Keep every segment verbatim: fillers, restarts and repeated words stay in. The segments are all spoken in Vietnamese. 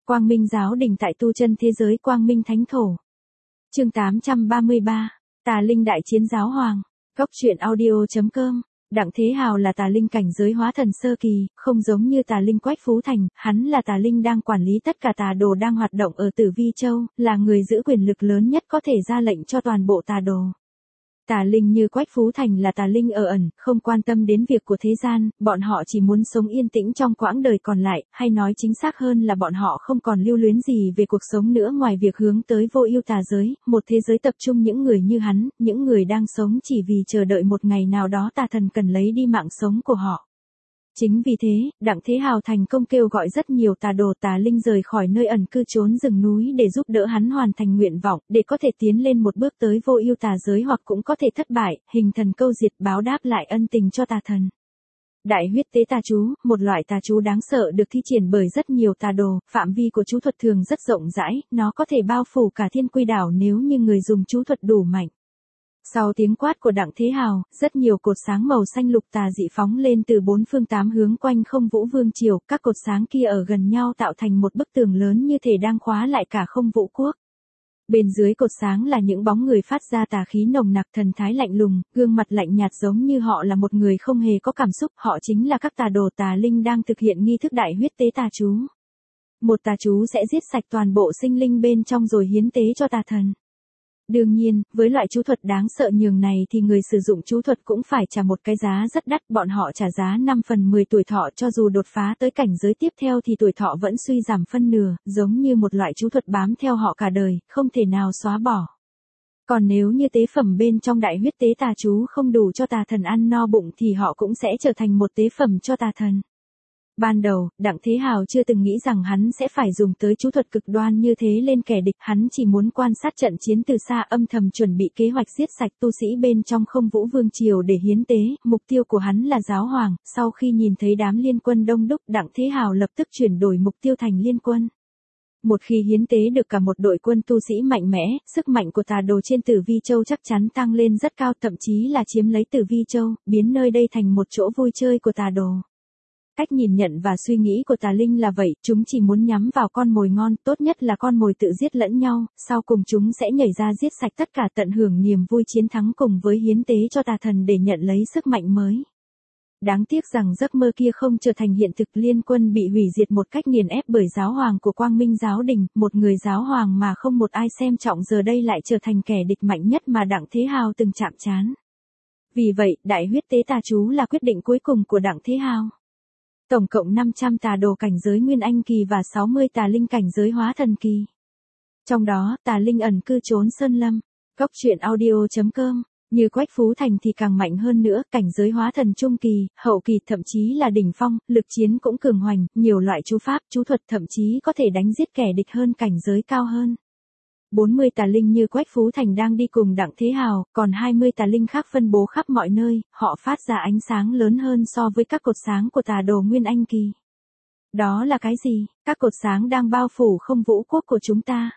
Quang Minh giáo đình tại tu chân thế giới Quang Minh Thánh Thổ. Chương tám trăm ba mươi ba, Tà Linh đại chiến giáo hoàng. Góc truyện audio chấm com. Đặng Thế Hào là tà linh cảnh giới hóa thần sơ kỳ, không giống như tà linh Quách Phú Thành, hắn là tà linh đang quản lý tất cả tà đồ đang hoạt động ở Tử Vi Châu, là người giữ quyền lực lớn nhất có thể ra lệnh cho toàn bộ tà đồ. Tà linh như Quách Phú Thành là tà linh ở ẩn, không quan tâm đến việc của thế gian, bọn họ chỉ muốn sống yên tĩnh trong quãng đời còn lại, hay nói chính xác hơn là bọn họ không còn lưu luyến gì về cuộc sống nữa ngoài việc hướng tới vô ưu tà giới, một thế giới tập trung những người như hắn, những người đang sống chỉ vì chờ đợi một ngày nào đó tà thần cần lấy đi mạng sống của họ. Chính vì thế, Đặng Thế Hào thành công kêu gọi rất nhiều tà đồ tà linh rời khỏi nơi ẩn cư trốn rừng núi để giúp đỡ hắn hoàn thành nguyện vọng, để có thể tiến lên một bước tới vô ưu tà giới hoặc cũng có thể thất bại, hình thần câu diệt báo đáp lại ân tình cho tà thần. Đại huyết tế tà chú, một loại tà chú đáng sợ được thi triển bởi rất nhiều tà đồ, phạm vi của chú thuật thường rất rộng rãi, nó có thể bao phủ cả Thiên Quy đảo nếu như người dùng chú thuật đủ mạnh. Sau tiếng quát của Đặng Thế Hào, rất nhiều cột sáng màu xanh lục tà dị phóng lên từ bốn phương tám hướng quanh Không Vũ Vương triều, các cột sáng kia ở gần nhau tạo thành một bức tường lớn như thể đang khóa lại cả Không Vũ quốc. Bên dưới cột sáng là những bóng người phát ra tà khí nồng nặc, thần thái lạnh lùng, gương mặt lạnh nhạt giống như họ là một người không hề có cảm xúc, họ chính là các tà đồ tà linh đang thực hiện nghi thức đại huyết tế tà chú. Một tà chú sẽ giết sạch toàn bộ sinh linh bên trong rồi hiến tế cho tà thần. Đương nhiên, với loại chú thuật đáng sợ nhường này thì người sử dụng chú thuật cũng phải trả một cái giá rất đắt, bọn họ trả giá năm phần mười tuổi thọ, cho dù đột phá tới cảnh giới tiếp theo thì tuổi thọ vẫn suy giảm phân nửa, giống như một loại chú thuật bám theo họ cả đời, không thể nào xóa bỏ. Còn nếu như tế phẩm bên trong đại huyết tế tà chú không đủ cho tà thần ăn no bụng thì họ cũng sẽ trở thành một tế phẩm cho tà thần. Ban đầu, Đặng Thế Hào chưa từng nghĩ rằng hắn sẽ phải dùng tới chú thuật cực đoan như thế lên kẻ địch, hắn chỉ muốn quan sát trận chiến từ xa, âm thầm chuẩn bị kế hoạch giết sạch tu sĩ bên trong Không Vũ Vương triều để hiến tế, mục tiêu của hắn là giáo hoàng. Sau khi nhìn thấy đám liên quân đông đúc, Đặng Thế Hào lập tức chuyển đổi mục tiêu thành liên quân. Một khi hiến tế được cả một đội quân tu sĩ mạnh mẽ, sức mạnh của tà đồ trên Tử Vi Châu chắc chắn tăng lên rất cao, thậm chí là chiếm lấy Tử Vi Châu, biến nơi đây thành một chỗ vui chơi của tà đồ. Cách nhìn nhận và suy nghĩ của tà linh là vậy, chúng chỉ muốn nhắm vào con mồi ngon, tốt nhất là con mồi tự giết lẫn nhau, sau cùng chúng sẽ nhảy ra giết sạch tất cả, tận hưởng niềm vui chiến thắng cùng với hiến tế cho tà thần để nhận lấy sức mạnh mới. Đáng tiếc rằng giấc mơ kia không trở thành hiện thực, liên quân bị hủy diệt một cách nghiền ép bởi giáo hoàng của Quang Minh giáo đình, một người giáo hoàng mà không một ai xem trọng giờ đây lại trở thành kẻ địch mạnh nhất mà Đặng Thế Hào từng chạm trán. Vì vậy, đại huyết tế tà chú là quyết định cuối cùng của Đặng Thế Hào. Tổng cộng năm trăm tà đồ cảnh giới Nguyên Anh kỳ và sáu mươi tà linh cảnh giới hóa thần kỳ. Trong đó, tà linh ẩn cư trốn sơn lâm. Góc truyện audio chấm com. Như Quách Phú Thành thì càng mạnh hơn nữa, cảnh giới hóa thần trung kỳ, hậu kỳ, thậm chí là đỉnh phong, lực chiến cũng cường hoành, nhiều loại chú pháp, chú thuật thậm chí có thể đánh giết kẻ địch hơn cảnh giới cao hơn. bốn mươi tà linh như Quách Phú Thành đang đi cùng Đặng Thế Hào, còn hai mươi tà linh khác phân bố khắp mọi nơi, họ phát ra ánh sáng lớn hơn so với các cột sáng của tà đồ Nguyên Anh kỳ. Đó là cái gì? Các cột sáng đang bao phủ Không Vũ quốc của chúng ta.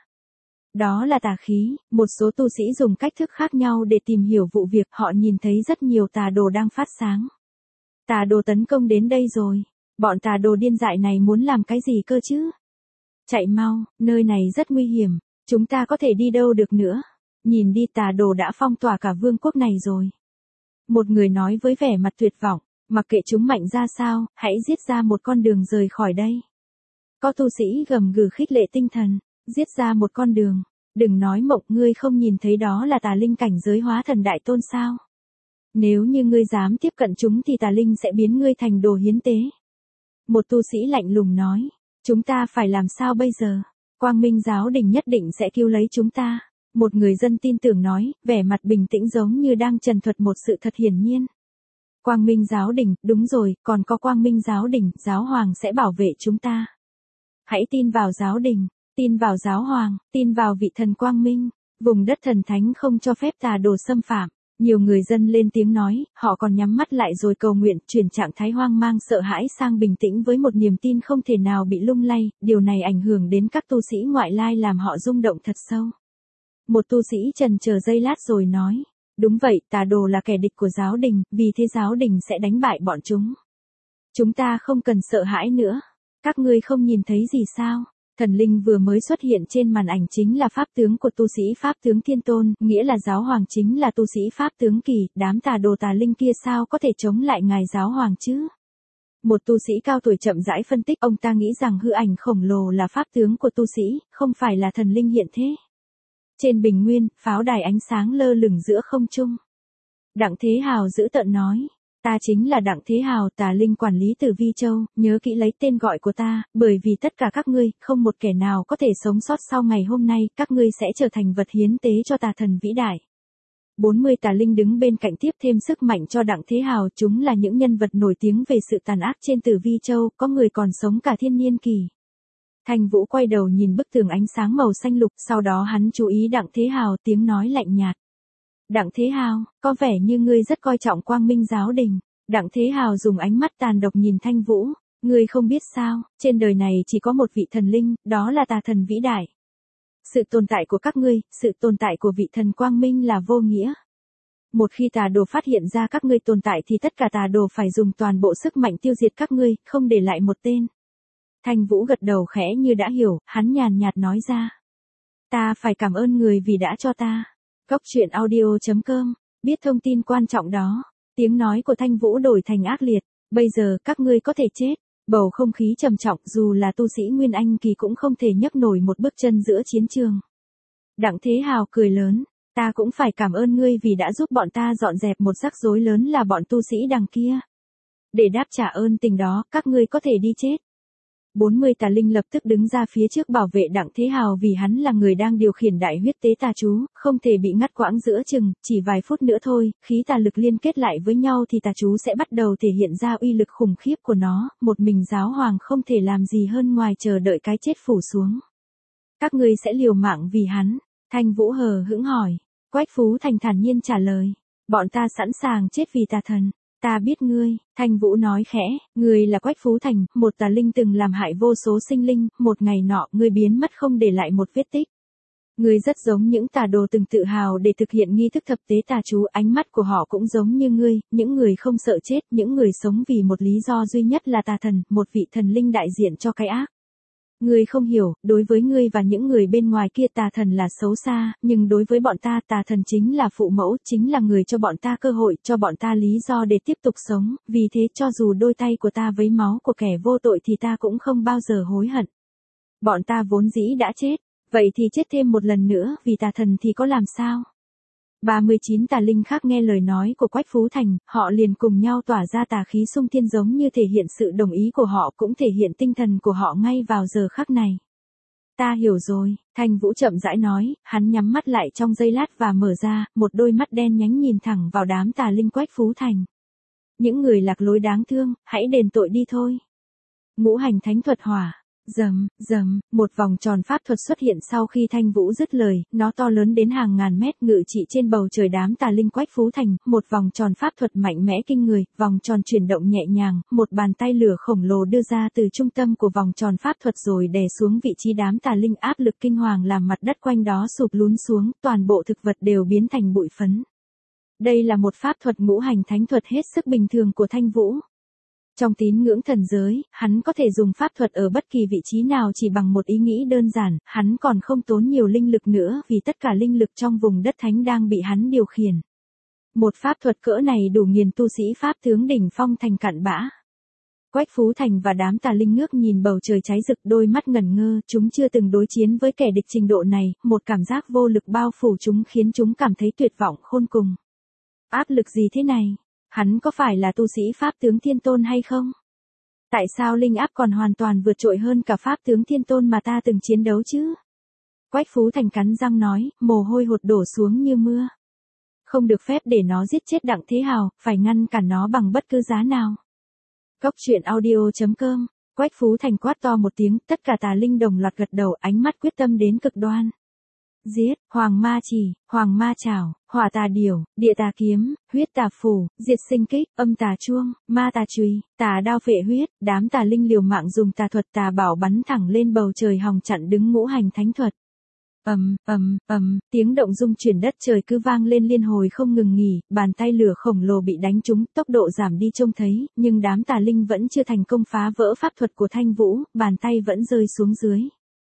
Đó là tà khí, một số tu sĩ dùng cách thức khác nhau để tìm hiểu vụ việc, họ nhìn thấy rất nhiều tà đồ đang phát sáng. Tà đồ tấn công đến đây rồi, bọn tà đồ điên dại này muốn làm cái gì cơ chứ? Chạy mau, nơi này rất nguy hiểm. Chúng ta có thể đi đâu được nữa? Nhìn đi, tà đồ đã phong tỏa cả vương quốc này rồi. Một người nói với vẻ mặt tuyệt vọng, mặc kệ chúng mạnh ra sao, hãy giết ra một con đường rời khỏi đây. Có tu sĩ gầm gừ khích lệ tinh thần, giết ra một con đường. Đừng nói mộng, ngươi không nhìn thấy đó là tà linh cảnh giới hóa thần đại tôn sao? Nếu như ngươi dám tiếp cận chúng thì tà linh sẽ biến ngươi thành đồ hiến tế. Một tu sĩ lạnh lùng nói, chúng ta phải làm sao bây giờ? Quang Minh giáo đình nhất định sẽ cứu lấy chúng ta. Một người dân tin tưởng nói, vẻ mặt bình tĩnh giống như đang trần thuật một sự thật hiển nhiên. Quang Minh giáo đình, đúng rồi, còn có Quang Minh giáo đình, giáo hoàng sẽ bảo vệ chúng ta. Hãy tin vào giáo đình, tin vào giáo hoàng, tin vào vị thần Quang Minh. Vùng đất thần thánh không cho phép tà đồ xâm phạm. Nhiều người dân lên tiếng nói, họ còn nhắm mắt lại rồi cầu nguyện, chuyển trạng thái hoang mang sợ hãi sang bình tĩnh với một niềm tin không thể nào bị lung lay, điều này ảnh hưởng đến các tu sĩ ngoại lai làm họ rung động thật sâu. Một tu sĩ trần chờ giây lát rồi nói, đúng vậy, tà đồ là kẻ địch của giáo đình, vì thế giáo đình sẽ đánh bại bọn chúng. Chúng ta không cần sợ hãi nữa, các ngươi không nhìn thấy gì sao? Thần linh vừa mới xuất hiện trên màn ảnh chính là pháp tướng của tu sĩ pháp tướng thiên tôn, nghĩa là giáo hoàng chính là tu sĩ pháp tướng kỳ, đám tà đồ tà linh kia sao có thể chống lại ngài giáo hoàng chứ? Một tu sĩ cao tuổi chậm rãi phân tích, ông ta nghĩ rằng hư ảnh khổng lồ là pháp tướng của tu sĩ, không phải là thần linh hiện thế. Trên bình nguyên, pháo đài ánh sáng lơ lửng giữa không trung. Đặng Thế Hào giữ tợn nói, ta chính là Đặng Thế Hào, tà linh quản lý Tử Vi Châu, nhớ kỹ lấy tên gọi của ta, bởi vì tất cả các ngươi, không một kẻ nào có thể sống sót sau ngày hôm nay, các ngươi sẽ trở thành vật hiến tế cho tà thần vĩ đại. bốn mươi tà linh đứng bên cạnh tiếp thêm sức mạnh cho Đặng Thế Hào, chúng là những nhân vật nổi tiếng về sự tàn ác trên Tử Vi Châu, có người còn sống cả thiên niên kỳ. Thanh Vũ quay đầu nhìn bức tường ánh sáng màu xanh lục, sau đó hắn chú ý Đặng Thế Hào, tiếng nói lạnh nhạt. Đặng Thế Hào, có vẻ như ngươi rất coi trọng Quang Minh giáo đình. Đặng Thế Hào dùng ánh mắt tàn độc nhìn Thanh Vũ, ngươi không biết sao, trên đời này chỉ có một vị thần linh, đó là tà thần vĩ đại. Sự tồn tại của các ngươi, sự tồn tại của vị thần Quang Minh là vô nghĩa. Một khi tà đồ phát hiện ra các ngươi tồn tại thì tất cả tà đồ phải dùng toàn bộ sức mạnh tiêu diệt các ngươi, không để lại một tên. Thanh Vũ gật đầu khẽ như đã hiểu, hắn nhàn nhạt nói ra. Ta phải cảm ơn người vì đã cho ta. Cốc truyện audio chấm com, biết thông tin quan trọng đó. Tiếng nói của Thanh Vũ đổi thành ác liệt. Bây giờ các ngươi có thể chết. Bầu không khí trầm trọng, dù là tu sĩ Nguyên Anh kỳ cũng không thể nhấc nổi một bước chân giữa chiến trường. Đặng Thế Hào cười lớn. Ta cũng phải cảm ơn ngươi vì đã giúp bọn ta dọn dẹp một rắc rối lớn là bọn tu sĩ đằng kia. Để đáp trả ơn tình đó, các ngươi có thể đi chết. bốn mươi tà linh lập tức đứng ra phía trước bảo vệ Đặng Thế Hào vì hắn là người đang điều khiển đại huyết tế tà chú, không thể bị ngắt quãng giữa chừng, chỉ vài phút nữa thôi, khí tà lực liên kết lại với nhau thì tà chú sẽ bắt đầu thể hiện ra uy lực khủng khiếp của nó, một mình giáo hoàng không thể làm gì hơn ngoài chờ đợi cái chết phủ xuống. Các ngươi sẽ liều mạng vì hắn, Thanh Vũ hờ hững hỏi, Quách Phú Thành thản nhiên trả lời, bọn ta sẵn sàng chết vì tà thần. Ta biết ngươi, Thanh Vũ nói khẽ, ngươi là Quách Phú Thành, một tà linh từng làm hại vô số sinh linh, một ngày nọ ngươi biến mất không để lại một vết tích. Ngươi rất giống những tà đồ từng tự hào để thực hiện nghi thức thập tế tà chú, ánh mắt của họ cũng giống như ngươi, những người không sợ chết, những người sống vì một lý do duy nhất là tà thần, một vị thần linh đại diện cho cái ác. Ngươi không hiểu, đối với ngươi và những người bên ngoài kia tà thần là xấu xa, nhưng đối với bọn ta tà thần chính là phụ mẫu, chính là người cho bọn ta cơ hội, cho bọn ta lý do để tiếp tục sống, vì thế cho dù đôi tay của ta với máu của kẻ vô tội thì ta cũng không bao giờ hối hận. Bọn ta vốn dĩ đã chết, vậy thì chết thêm một lần nữa, vì tà thần thì có làm sao? ba mươi chín tà linh khác nghe lời nói của Quách Phú Thành, họ liền cùng nhau tỏa ra tà khí xung thiên giống như thể hiện sự đồng ý của họ cũng thể hiện tinh thần của họ ngay vào giờ khắc này. Ta hiểu rồi, Thanh Vũ chậm rãi nói, hắn nhắm mắt lại trong giây lát và mở ra, một đôi mắt đen nhánh nhìn thẳng vào đám tà linh Quách Phú Thành. Những người lạc lối đáng thương, hãy đền tội đi thôi. Ngũ hành thánh thuật hỏa. Rầm, rầm, một vòng tròn pháp thuật xuất hiện sau khi Thanh Vũ dứt lời, nó to lớn đến hàng ngàn mét ngự trị trên bầu trời đám tà linh Quách Phú Thành, một vòng tròn pháp thuật mạnh mẽ kinh người, vòng tròn chuyển động nhẹ nhàng, một bàn tay lửa khổng lồ đưa ra từ trung tâm của vòng tròn pháp thuật rồi đè xuống vị trí đám tà linh, áp lực kinh hoàng làm mặt đất quanh đó sụp lún xuống, toàn bộ thực vật đều biến thành bụi phấn. Đây là một pháp thuật ngũ hành thánh thuật hết sức bình thường của Thanh Vũ. Trong tín ngưỡng thần giới, hắn có thể dùng pháp thuật ở bất kỳ vị trí nào chỉ bằng một ý nghĩ đơn giản, hắn còn không tốn nhiều linh lực nữa vì tất cả linh lực trong vùng đất thánh đang bị hắn điều khiển. Một pháp thuật cỡ này đủ nghiền tu sĩ pháp tướng đỉnh phong thành cặn bã. Quách Phú Thành và đám tà linh ngước nhìn bầu trời cháy rực, đôi mắt ngẩn ngơ, chúng chưa từng đối chiến với kẻ địch trình độ này, một cảm giác vô lực bao phủ chúng khiến chúng cảm thấy tuyệt vọng khôn cùng. Áp lực gì thế này? Hắn có phải là tu sĩ pháp tướng thiên tôn hay không? Tại sao linh áp còn hoàn toàn vượt trội hơn cả pháp tướng thiên tôn mà ta từng chiến đấu chứ? Quách Phú Thành cắn răng nói, mồ hôi hột đổ xuống như mưa. Không được phép để nó giết chết Đặng Thế Hào, phải ngăn cản nó bằng bất cứ giá nào. Cốc truyện audio chấm com, Quách Phú Thành quát to một tiếng, tất cả tà linh đồng loạt gật đầu, ánh mắt quyết tâm đến cực đoan. Giết, hoàng ma chỉ, hoàng ma chảo, hỏa tà điểu, địa tà kiếm, huyết tà phủ, diệt sinh kích, âm tà chuông, ma tà chùy, tà đao phệ huyết, đám tà linh liều mạng dùng tà thuật tà bảo bắn thẳng lên bầu trời hòng chặn đứng ngũ hành thánh thuật. Ầm, ầm, ầm, tiếng động rung chuyển đất trời cứ vang lên liên hồi không ngừng nghỉ, bàn tay lửa khổng lồ bị đánh trúng, tốc độ giảm đi trông thấy, nhưng đám tà linh vẫn chưa thành công phá vỡ pháp thuật của Thanh Vũ, bàn tay vẫn rơi xuống dưới.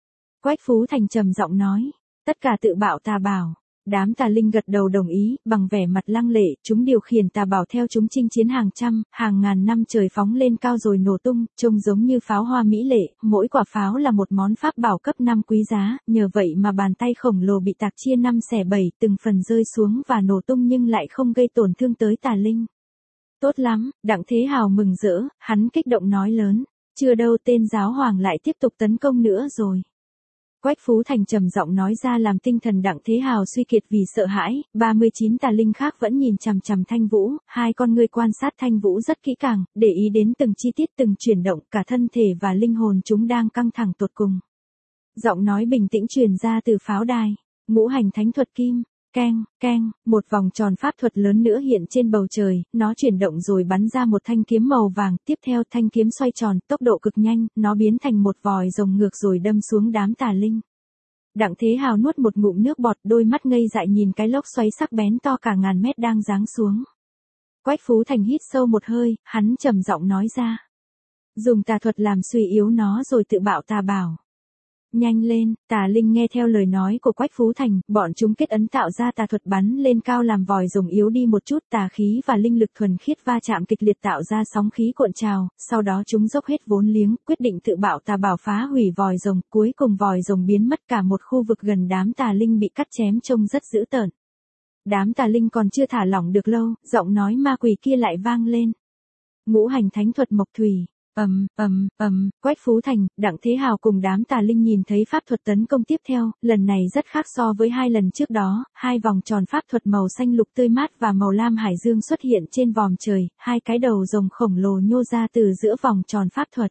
Quách Phú Thành trầm giọng nói. Tất cả tự bạo tà bảo. Đám tà linh gật đầu đồng ý, bằng vẻ mặt lăng lệ, chúng điều khiển tà bảo theo chúng chinh chiến hàng trăm, hàng ngàn năm trời phóng lên cao rồi nổ tung, trông giống như pháo hoa mỹ lệ, mỗi quả pháo là một món pháp bảo cấp năm quý giá, nhờ vậy mà bàn tay khổng lồ bị tạc chia năm xẻ bảy, từng phần rơi xuống và nổ tung nhưng lại không gây tổn thương tới tà linh. Tốt lắm, Đặng Thế Hào mừng rỡ, hắn kích động nói lớn, chưa đâu tên giáo hoàng lại tiếp tục tấn công nữa rồi. Quách Phú Thành trầm giọng nói ra làm tinh thần Đặng Thế Hào suy kiệt vì sợ hãi, ba mươi chín tà linh khác vẫn nhìn chằm chằm Thanh Vũ, hai con ngươi quan sát Thanh Vũ rất kỹ càng, để ý đến từng chi tiết từng chuyển động, cả thân thể và linh hồn chúng đang căng thẳng tột cùng. Giọng nói bình tĩnh truyền ra từ pháo đài, ngũ hành thánh thuật kim, keng, keng, một vòng tròn pháp thuật lớn nữa hiện trên bầu trời, nó chuyển động rồi bắn ra một thanh kiếm màu vàng, tiếp theo thanh kiếm xoay tròn, tốc độ cực nhanh, nó biến thành một vòi rồng ngược rồi đâm xuống đám tà linh. Đặng Thế Hào nuốt một ngụm nước bọt, đôi mắt ngây dại nhìn cái lốc xoáy sắc bén to cả ngàn mét đang giáng xuống. Quách Phú Thành hít sâu một hơi, hắn trầm giọng nói ra. Dùng tà thuật làm suy yếu nó rồi tự bạo tà bảo. Nhanh lên, tà linh nghe theo lời nói của Quách Phú Thành, bọn chúng kết ấn tạo ra tà thuật bắn lên cao làm vòi rồng yếu đi một chút, tà khí và linh lực thuần khiết va chạm kịch liệt tạo ra sóng khí cuộn trào, sau đó chúng dốc hết vốn liếng, quyết định tự bạo tà bảo phá hủy vòi rồng, cuối cùng vòi rồng biến mất cả một khu vực gần đám tà linh bị cắt chém trông rất dữ tợn. Đám tà linh còn chưa thả lỏng được lâu, giọng nói ma quỷ kia lại vang lên. Ngũ hành thánh thuật mộc thủy. Ầm, ầm, ầm, Quách Phú Thành, Đặng Thế Hào cùng đám tà linh nhìn thấy pháp thuật tấn công tiếp theo, lần này rất khác so với hai lần trước đó, hai vòng tròn pháp thuật màu xanh lục tươi mát và màu lam hải dương xuất hiện trên vòm trời, hai cái đầu rồng khổng lồ nhô ra từ giữa vòng tròn pháp thuật.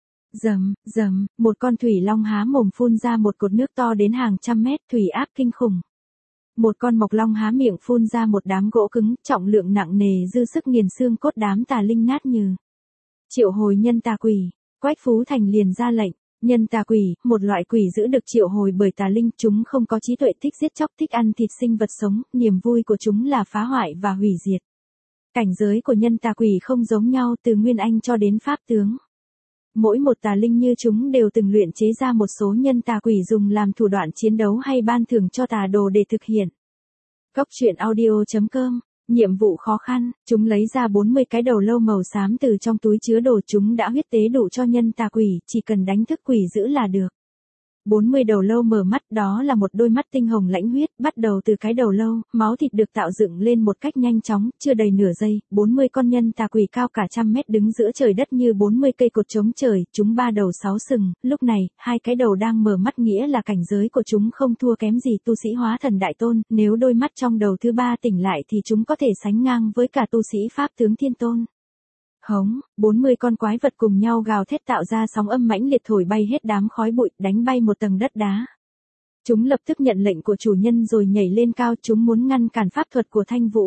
Rầm, rầm, một con thủy long há mồm phun ra một cột nước to đến hàng trăm mét, thủy áp kinh khủng. Một con mộc long há miệng phun ra một đám gỗ cứng, trọng lượng nặng nề dư sức nghiền xương cốt đám tà linh nát nhừ. Triệu hồi nhân tà quỷ, Quách Phú Thành liền ra lệnh, nhân tà quỷ, một loại quỷ dữ được triệu hồi bởi tà linh, chúng không có trí tuệ, thích giết chóc, thích ăn thịt sinh vật sống, niềm vui của chúng là phá hoại và hủy diệt. Cảnh giới của nhân tà quỷ không giống nhau từ nguyên anh cho đến pháp tướng. Mỗi một tà linh như chúng đều từng luyện chế ra một số nhân tà quỷ dùng làm thủ đoạn chiến đấu hay ban thưởng cho tà đồ để thực hiện. Cốc truyện audio chấm com. Nhiệm vụ khó khăn, chúng lấy ra bốn mươi cái đầu lâu màu xám từ trong túi chứa đồ, chúng đã huyết tế đủ cho nhân tà quỷ, chỉ cần đánh thức quỷ dữ là được. bốn mươi đầu lâu mở mắt, đó là một đôi mắt tinh hồng lãnh huyết, bắt đầu từ cái đầu lâu, máu thịt được tạo dựng lên một cách nhanh chóng, chưa đầy nửa giây, bốn mươi con nhân tà quỷ cao cả trăm mét đứng giữa trời đất như bốn mươi cây cột chống trời, chúng ba đầu sáu sừng, lúc này, hai cái đầu đang mở mắt nghĩa là cảnh giới của chúng không thua kém gì tu sĩ hóa thần đại tôn, nếu đôi mắt trong đầu thứ ba tỉnh lại thì chúng có thể sánh ngang với cả tu sĩ pháp tướng thiên tôn. Hống, bốn mươi con quái vật cùng nhau gào thét tạo ra sóng âm mãnh liệt thổi bay hết đám khói bụi, đánh bay một tầng đất đá. Chúng lập tức nhận lệnh của chủ nhân rồi nhảy lên cao, chúng muốn ngăn cản pháp thuật của Thanh Vũ.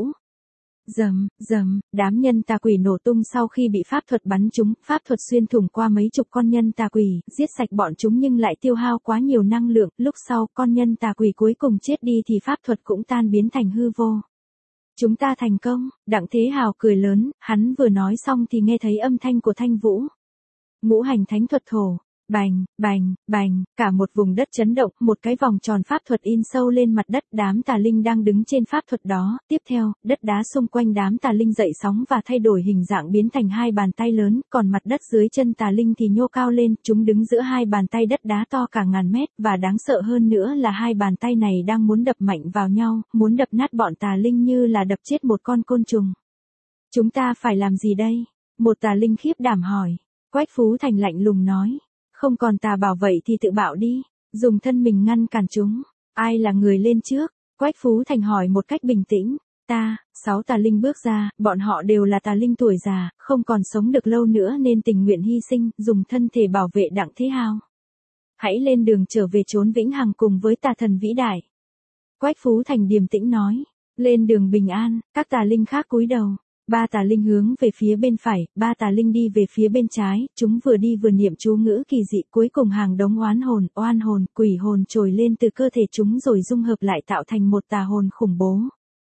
Rầm, rầm, đám nhân tà quỷ nổ tung sau khi bị pháp thuật bắn chúng, pháp thuật xuyên thủng qua mấy chục con nhân tà quỷ, giết sạch bọn chúng nhưng lại tiêu hao quá nhiều năng lượng, lúc sau con nhân tà quỷ cuối cùng chết đi thì pháp thuật cũng tan biến thành hư vô. Chúng ta thành công, Đặng Thế Hào cười lớn, hắn vừa nói xong thì nghe thấy âm thanh của Thanh Vũ. Ngũ hành thánh thuật thổ, bành, bành, bành, cả một vùng đất chấn động, một cái vòng tròn pháp thuật in sâu lên mặt đất, đám tà linh đang đứng trên pháp thuật đó, tiếp theo, đất đá xung quanh đám tà linh dậy sóng và thay đổi hình dạng biến thành hai bàn tay lớn, còn mặt đất dưới chân tà linh thì nhô cao lên, chúng đứng giữa hai bàn tay đất đá to cả ngàn mét, và đáng sợ hơn nữa là hai bàn tay này đang muốn đập mạnh vào nhau, muốn đập nát bọn tà linh như là đập chết một con côn trùng. Chúng ta phải làm gì đây? Một tà linh khiếp đảm hỏi. Quách Phú Thành lạnh lùng nói. Không còn tà bảo vậy thì tự bạo đi, dùng thân mình ngăn cản chúng. Ai là người lên trước? Quách Phú Thành hỏi một cách bình tĩnh. Ta, sáu tà linh bước ra, bọn họ đều là tà linh tuổi già, không còn sống được lâu nữa nên tình nguyện hy sinh, dùng thân thể bảo vệ Đặng Thế Hào. Hãy lên đường trở về chốn vĩnh hằng cùng với tà thần vĩ đại. Quách Phú Thành điềm tĩnh nói. Lên đường bình an, các tà linh khác cúi đầu. Ba tà linh hướng về phía bên phải, ba tà linh đi về phía bên trái, chúng vừa đi vừa niệm chú ngữ kỳ dị, cuối cùng hàng đống oán hồn, oan hồn, quỷ hồn trồi lên từ cơ thể chúng rồi dung hợp lại tạo thành một tà hồn khủng bố.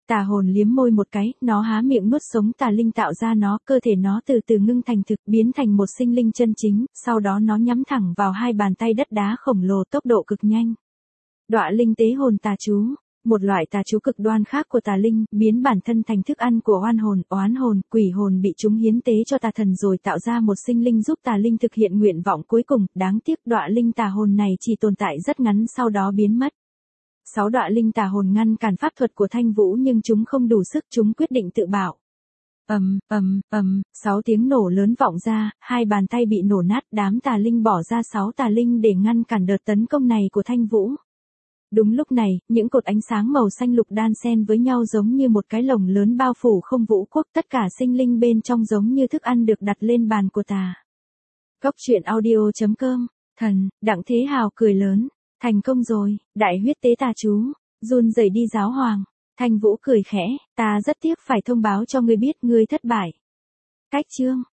Tà hồn liếm môi một cái, nó há miệng nuốt sống tà linh tạo ra nó, cơ thể nó từ từ ngưng thành thực, biến thành một sinh linh chân chính, sau đó nó nhắm thẳng vào hai bàn tay đất đá khổng lồ tốc độ cực nhanh. Đọa linh tế hồn tà chú, một loại tà chú cực đoan khác của tà linh, biến bản thân thành thức ăn của oan hồn, oán hồn, quỷ hồn bị chúng hiến tế cho tà thần rồi tạo ra một sinh linh giúp tà linh thực hiện nguyện vọng cuối cùng, đáng tiếc đọa linh tà hồn này chỉ tồn tại rất ngắn sau đó biến mất. Sáu đọa linh tà hồn ngăn cản pháp thuật của Thanh Vũ nhưng chúng không đủ sức, chúng quyết định tự bảo. Ầm, ầm, ầm, sáu tiếng nổ lớn vọng ra, hai bàn tay bị nổ nát, đám tà linh bỏ ra sáu tà linh để ngăn cản đợt tấn công này của Thanh Vũ. Đúng lúc này, những cột ánh sáng màu xanh lục đan xen với nhau giống như một cái lồng lớn bao phủ không vũ quốc, tất cả sinh linh bên trong giống như thức ăn được đặt lên bàn của tà. Cốc truyện audio chấm com, thần, Đặng Thế Hào cười lớn, thành công rồi, đại huyết tế tà chú, run rẩy đi giáo hoàng. Thanh Vũ cười khẽ, ta rất tiếc phải thông báo cho ngươi biết ngươi thất bại. Cách chương